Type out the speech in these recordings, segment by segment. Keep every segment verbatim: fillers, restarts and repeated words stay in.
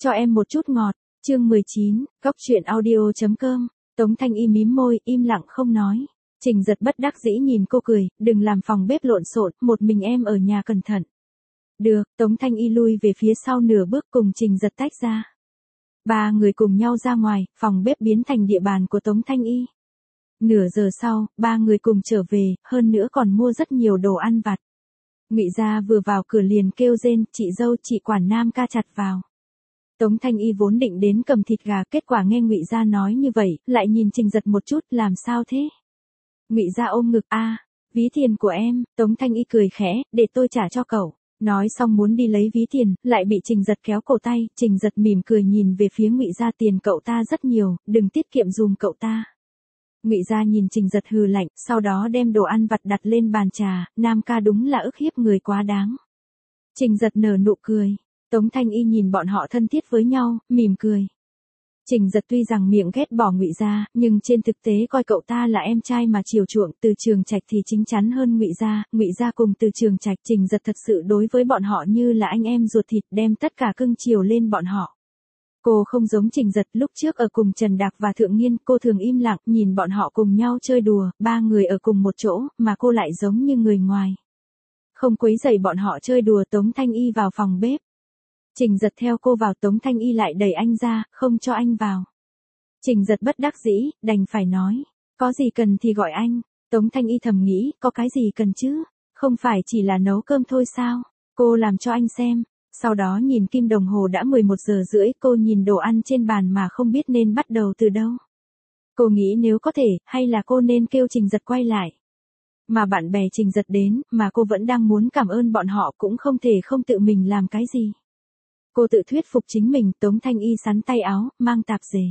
Cho em một chút ngọt. Chương mười chín, góc truyện audio chấm com. Tống Thanh Y mím môi, im lặng không nói. Trình Giật bất đắc dĩ nhìn cô cười, đừng làm phòng bếp lộn xộn, một mình em ở nhà cẩn thận. Được, Tống Thanh Y lui về phía sau nửa bước cùng Trình Giật tách ra. Ba người cùng nhau ra ngoài, phòng bếp biến thành địa bàn của Tống Thanh Y. Nửa giờ sau, ba người cùng trở về, hơn nữa còn mua rất nhiều đồ ăn vặt. Ngụy Gia vừa vào cửa liền kêu rên, chị dâu, chị quản Nam ca chặt vào. Tống Thanh Y vốn định đến cầm thịt gà, kết quả nghe Ngụy Gia nói như vậy, lại nhìn Trình Giật một chút, làm sao thế? Ngụy Gia ôm ngực, a, ví tiền của em. Tống Thanh Y cười khẽ, để tôi trả cho cậu. Nói xong muốn đi lấy ví tiền, lại bị Trình Giật kéo cổ tay. Trình Giật mỉm cười nhìn về phía Ngụy Gia, tiền cậu ta rất nhiều, đừng tiết kiệm dùm cậu ta. Ngụy Gia nhìn Trình Giật hừ lạnh, sau đó đem đồ ăn vặt đặt lên bàn trà. Nam ca đúng là ức hiếp người quá đáng. Trình Giật nở nụ cười. Tống Thanh Y nhìn bọn họ thân thiết với nhau, mỉm cười. Trình Giật tuy rằng miệng ghét bỏ Ngụy Gia, nhưng trên thực tế coi cậu ta là em trai mà chiều chuộng. Từ Trường Trạch thì chính chắn hơn Ngụy Gia, Ngụy Gia cùng Từ Trường Trạch. Trình Giật thật sự đối với bọn họ như là anh em ruột thịt, đem tất cả cưng chiều lên bọn họ. Cô không giống Trình Giật, lúc trước ở cùng Trần Đạc và Thượng Nghiên, cô thường im lặng, nhìn bọn họ cùng nhau chơi đùa, ba người ở cùng một chỗ, mà cô lại giống như người ngoài. Không quấy rầy bọn họ chơi đùa. Tống Thanh Y vào phòng bếp. Trình Giật theo cô vào, Tống Thanh Y lại đẩy anh ra, không cho anh vào. Trình Giật bất đắc dĩ, đành phải nói, có gì cần thì gọi anh. Tống Thanh Y thầm nghĩ, có cái gì cần chứ, không phải chỉ là nấu cơm thôi sao, cô làm cho anh xem. Sau đó nhìn kim đồng hồ đã mười một giờ rưỡi, cô nhìn đồ ăn trên bàn mà không biết nên bắt đầu từ đâu. Cô nghĩ nếu có thể, hay là cô nên kêu Trình Giật quay lại. Mà bạn bè Trình Giật đến, mà cô vẫn đang muốn cảm ơn bọn họ, cũng không thể không tự mình làm cái gì. Cô tự thuyết phục chính mình. Tống Thanh Y sắn tay áo, mang tạp dề.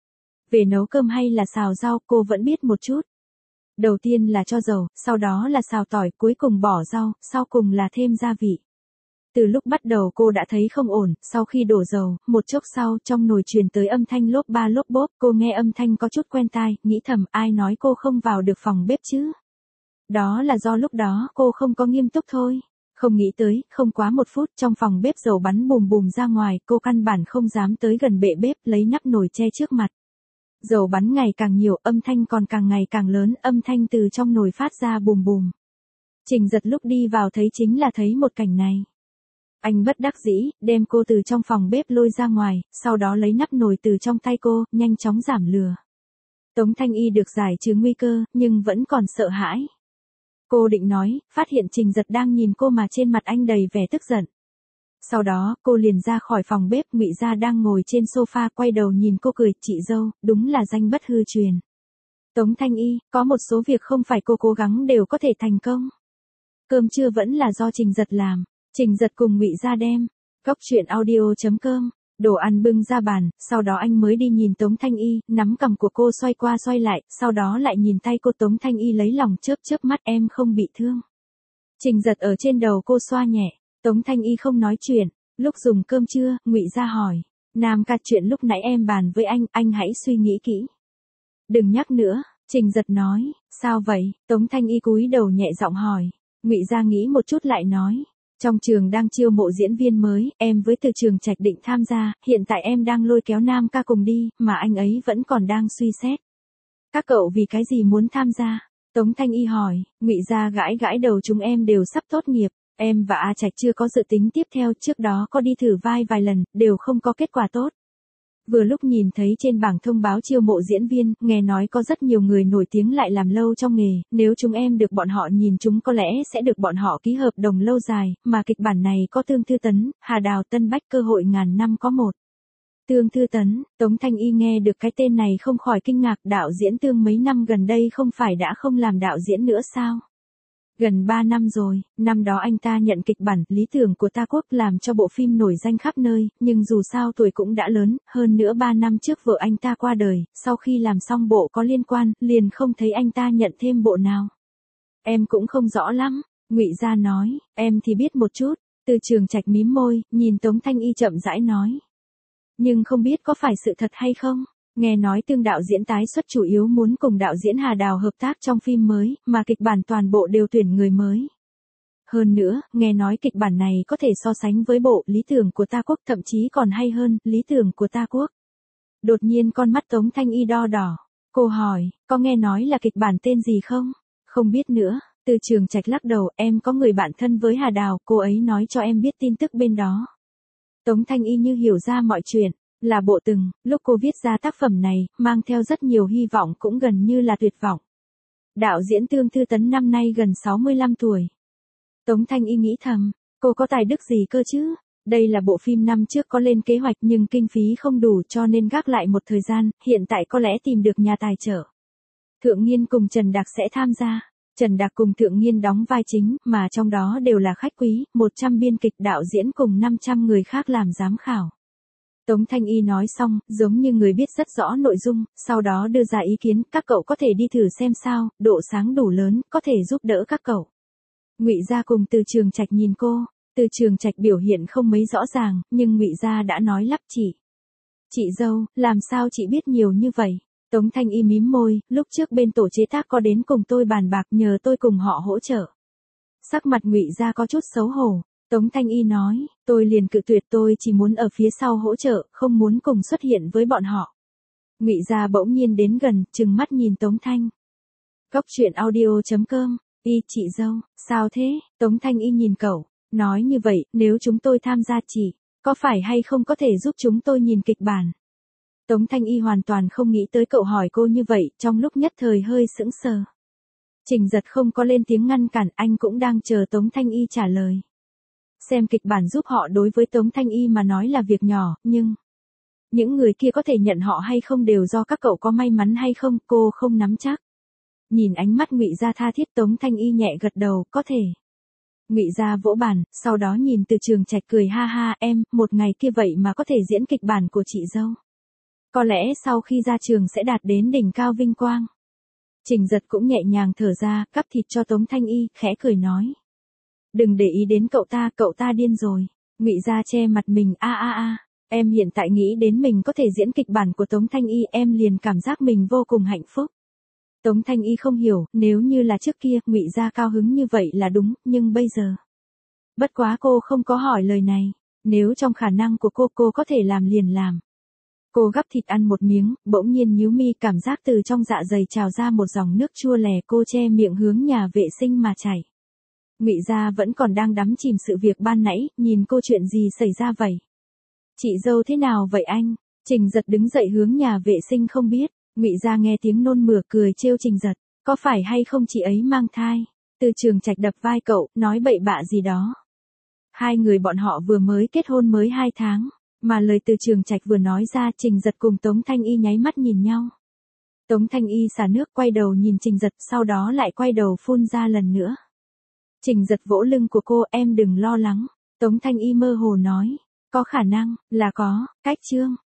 Về nấu cơm hay là xào rau, cô vẫn biết một chút. Đầu tiên là cho dầu, sau đó là xào tỏi, cuối cùng bỏ rau, sau cùng là thêm gia vị. Từ lúc bắt đầu cô đã thấy không ổn, sau khi đổ dầu, một chốc sau trong nồi truyền tới âm thanh lốp ba lốp bốp, cô nghe âm thanh có chút quen tai, nghĩ thầm ai nói cô không vào được phòng bếp chứ. Đó là do lúc đó cô không có nghiêm túc thôi. Không nghĩ tới, không quá một phút trong phòng bếp dầu bắn bùm bùm ra ngoài, cô căn bản không dám tới gần bệ bếp, lấy nắp nồi che trước mặt. Dầu bắn ngày càng nhiều, âm thanh còn càng ngày càng lớn, âm thanh từ trong nồi phát ra bùm bùm. Trình Giật lúc đi vào thấy chính là thấy một cảnh này. Anh bất đắc dĩ, đem cô từ trong phòng bếp lôi ra ngoài, sau đó lấy nắp nồi từ trong tay cô, nhanh chóng giảm lửa. Tống Thanh Y được giải trừ nguy cơ, nhưng vẫn còn sợ hãi. Cô định nói, phát hiện Trình Giật đang nhìn cô mà trên mặt anh đầy vẻ tức giận. Sau đó, cô liền ra khỏi phòng bếp. Ngụy Gia đang ngồi trên sofa quay đầu nhìn cô cười, chị dâu, đúng là danh bất hư truyền. Tống Thanh Y, có một số việc không phải cô cố gắng đều có thể thành công. Cơm trưa vẫn là do Trình Giật làm. Trình Giật cùng Ngụy Gia đem. Góc truyện audio chấm com. Đồ ăn bưng ra bàn, sau đó anh mới đi nhìn Tống Thanh Y, nắm cằm của cô xoay qua xoay lại, sau đó lại nhìn tay cô. Tống Thanh Y lấy lòng chớp chớp mắt, em không bị thương. Trình Giật ở trên đầu cô xoa nhẹ. Tống Thanh Y không nói chuyện. Lúc dùng cơm trưa, Ngụy Gia hỏi, Nam ca, chuyện lúc nãy em bàn với anh, anh hãy suy nghĩ kỹ. Đừng nhắc nữa. Trình Giật nói, sao vậy? Tống Thanh Y cúi đầu nhẹ giọng hỏi. Ngụy Gia nghĩ một chút lại nói, trong trường đang chiêu mộ diễn viên mới, em với Từ Trường Trạch định tham gia, hiện tại em đang lôi kéo Nam ca cùng đi, mà anh ấy vẫn còn đang suy xét. Các cậu vì cái gì muốn tham gia? Tống Thanh Y hỏi. Ngụy Gia gãi gãi đầu, chúng em đều sắp tốt nghiệp, em và A Trạch chưa có dự tính tiếp theo, trước đó có đi thử vai vài lần, đều không có kết quả tốt. Vừa lúc nhìn thấy trên bảng thông báo chiêu mộ diễn viên, nghe nói có rất nhiều người nổi tiếng lại làm lâu trong nghề, nếu chúng em được bọn họ nhìn chúng có lẽ sẽ được bọn họ ký hợp đồng lâu dài, mà kịch bản này có Tương Thư Tấn, Hà Đào, Tân Bách, cơ hội ngàn năm có một. Tương Thư Tấn, Tống Thanh Y nghe được cái tên này không khỏi kinh ngạc, đạo diễn Tương mấy năm gần đây không phải đã không làm đạo diễn nữa sao? Gần ba năm rồi, năm đó anh ta nhận kịch bản Lý Tưởng của Ta Quốc làm cho bộ phim nổi danh khắp nơi, nhưng dù sao tuổi cũng đã lớn, hơn nữa ba năm trước vợ anh ta qua đời, sau khi làm xong bộ có liên quan, liền không thấy anh ta nhận thêm bộ nào. Em cũng không rõ lắm, Ngụy Gia nói, em thì biết một chút. Từ Trường Trạch mím môi, nhìn Tống Thanh Y chậm rãi nói. Nhưng không biết có phải sự thật hay không? Nghe nói Tương đạo diễn tái xuất chủ yếu muốn cùng đạo diễn Hà Đào hợp tác trong phim mới, mà kịch bản toàn bộ đều tuyển người mới. Hơn nữa, nghe nói kịch bản này có thể so sánh với bộ Lý tưởng của ta quốc, thậm chí còn hay hơn, Lý tưởng của ta quốc. Đột nhiên con mắt Tống Thanh Y đo đỏ. Cô hỏi, có nghe nói là kịch bản tên gì không? Không biết nữa. Từ Trường Trạch lắc đầu, em có người bạn thân với Hà Đào, cô ấy nói cho em biết tin tức bên đó. Tống Thanh Y như hiểu ra mọi chuyện, là bộ từng, lúc cô viết ra tác phẩm này, mang theo rất nhiều hy vọng cũng gần như là tuyệt vọng. Đạo diễn Tương Tư Tấn năm nay gần sáu mươi lăm tuổi. Tống Thanh Y nghĩ thầm, cô có tài đức gì cơ chứ? Đây là bộ phim năm trước có lên kế hoạch nhưng kinh phí không đủ cho nên gác lại một thời gian, hiện tại có lẽ tìm được nhà tài trợ. Thượng Nghiên cùng Trần Đạc sẽ tham gia. Trần Đạc cùng Thượng Nghiên đóng vai chính, mà trong đó đều là khách quý, một trăm biên kịch đạo diễn cùng năm trăm người khác làm giám khảo. Tống Thanh Y nói xong, giống như người biết rất rõ nội dung, sau đó đưa ra ý kiến, các cậu có thể đi thử xem sao, độ sáng đủ lớn, có thể giúp đỡ các cậu. Ngụy Gia cùng Từ Trường Trạch nhìn cô, Từ Trường Trạch biểu hiện không mấy rõ ràng, nhưng Ngụy Gia đã nói lắp chị. Chị dâu, làm sao chị biết nhiều như vậy? Tống Thanh Y mím môi, lúc trước bên tổ chế tác có đến cùng tôi bàn bạc nhờ tôi cùng họ hỗ trợ. Sắc mặt Ngụy Gia có chút xấu hổ. Tống Thanh Y nói, tôi liền cự tuyệt, tôi chỉ muốn ở phía sau hỗ trợ, không muốn cùng xuất hiện với bọn họ. Ngụy Gia bỗng nhiên đến gần, trừng mắt nhìn Tống Thanh. Cóc truyện audio chấm com, Y chị dâu, sao thế? Tống Thanh Y nhìn cậu, nói như vậy, nếu chúng tôi tham gia chị, có phải hay không có thể giúp chúng tôi nhìn kịch bản? Tống Thanh Y hoàn toàn không nghĩ tới cậu hỏi cô như vậy, trong lúc nhất thời hơi sững sờ. Trình Giật không có lên tiếng ngăn cản, anh cũng đang chờ Tống Thanh Y trả lời. Xem kịch bản giúp họ đối với Tống Thanh Y mà nói là việc nhỏ, nhưng những người kia có thể nhận họ hay không đều do các cậu có may mắn hay không, cô không nắm chắc. Nhìn ánh mắt Ngụy Gia tha thiết, Tống Thanh Y nhẹ gật đầu, có thể. Ngụy Gia vỗ bàn, sau đó nhìn Từ Trường Trạch cười ha ha, em, một ngày kia vậy mà có thể diễn kịch bản của chị dâu. Có lẽ sau khi ra trường sẽ đạt đến đỉnh cao vinh quang. Trình Giật cũng nhẹ nhàng thở ra, cắp thịt cho Tống Thanh Y, khẽ cười nói. Đừng để ý đến cậu ta, cậu ta điên rồi. Ngụy Gia che mặt mình, a a a, em hiện tại nghĩ đến mình có thể diễn kịch bản của Tống Thanh Y, em liền cảm giác mình vô cùng hạnh phúc. Tống Thanh Y không hiểu, nếu như là trước kia, Ngụy Gia cao hứng như vậy là đúng, nhưng bây giờ. Bất quá cô không có hỏi lời này, nếu trong khả năng của cô, cô có thể làm liền làm. Cô gắp thịt ăn một miếng, bỗng nhiên nhíu mi, cảm giác từ trong dạ dày trào ra một dòng nước chua lè, cô che miệng hướng nhà vệ sinh mà chảy. Ngụy Gia vẫn còn đang đắm chìm sự việc ban nãy, nhìn cô, chuyện gì xảy ra vậy? Chị dâu thế nào vậy anh? Trình Giật đứng dậy hướng nhà vệ sinh không biết. Ngụy Gia nghe tiếng nôn mửa cười trêu Trình Giật, có phải hay không chị ấy mang thai? Từ Trường Trạch đập vai cậu, nói bậy bạ gì đó. Hai người bọn họ vừa mới kết hôn mới hai tháng, mà lời Từ Trường Trạch vừa nói ra, Trình Giật cùng Tống Thanh Y nháy mắt nhìn nhau. Tống Thanh Y xả nước quay đầu nhìn Trình Giật, sau đó lại quay đầu phun ra lần nữa. Trình Giật vỗ lưng của cô, em đừng lo lắng. Tống Thanh Y mơ hồ nói, có khả năng, là có, cách chương.